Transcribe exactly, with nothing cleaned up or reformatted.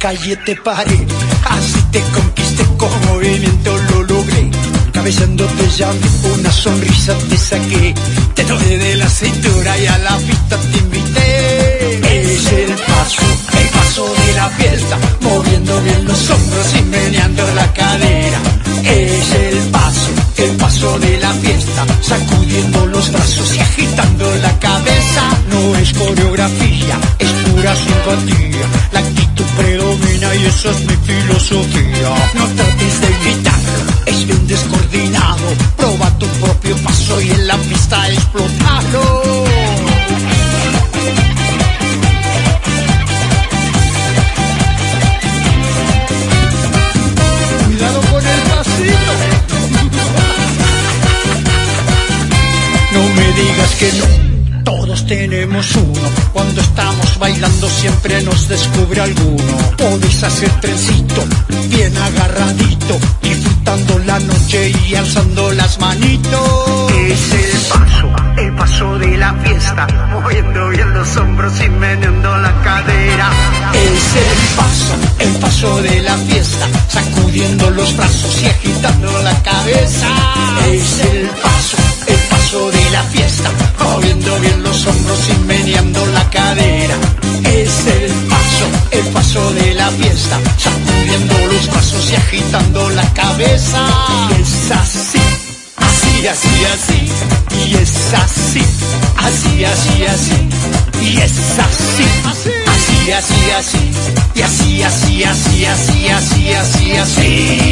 calle te paré, así te conquisté, con movimiento lo logré. Cabeceándote llamé, una sonrisa te saqué, te tomé de la cintura y a la pista te invité. Es el paso, el paso de la fiesta, moviendo bien los hombros y meneando la cadera. Es el paso, el paso de la fiesta, sacudiendo los brazos y agitando la cabeza. No es coreografía, es pura simpatía, la actitud predomina y esa es mi filosofía. No trates de imitarlo, es bien descoordinado, proba tu propio paso y en la pista explotalo. Cuidado con el pasito. No me digas que no, todos tenemos uno. Cuando estamos bailando siempre nos descubre alguno. Podéis hacer trencito, bien agarradito, disfrutando la noche y alzando las manitos. Es el paso, el paso de la fiesta, moviendo bien los hombros y meneando la cadera. Es el paso, el paso de la fiesta, sacudiendo los brazos y agitando la cabeza. Es el paso, el paso de la fiesta, moviendo bien los hombros y meneando la cadera. Es el paso, el paso de la fiesta, sacudiendo los brazos y agitando la cabeza. Y es así, así, así, así, y es así, así, así, así, y es así, así, así, así, y así, así, así, así, así, así, así.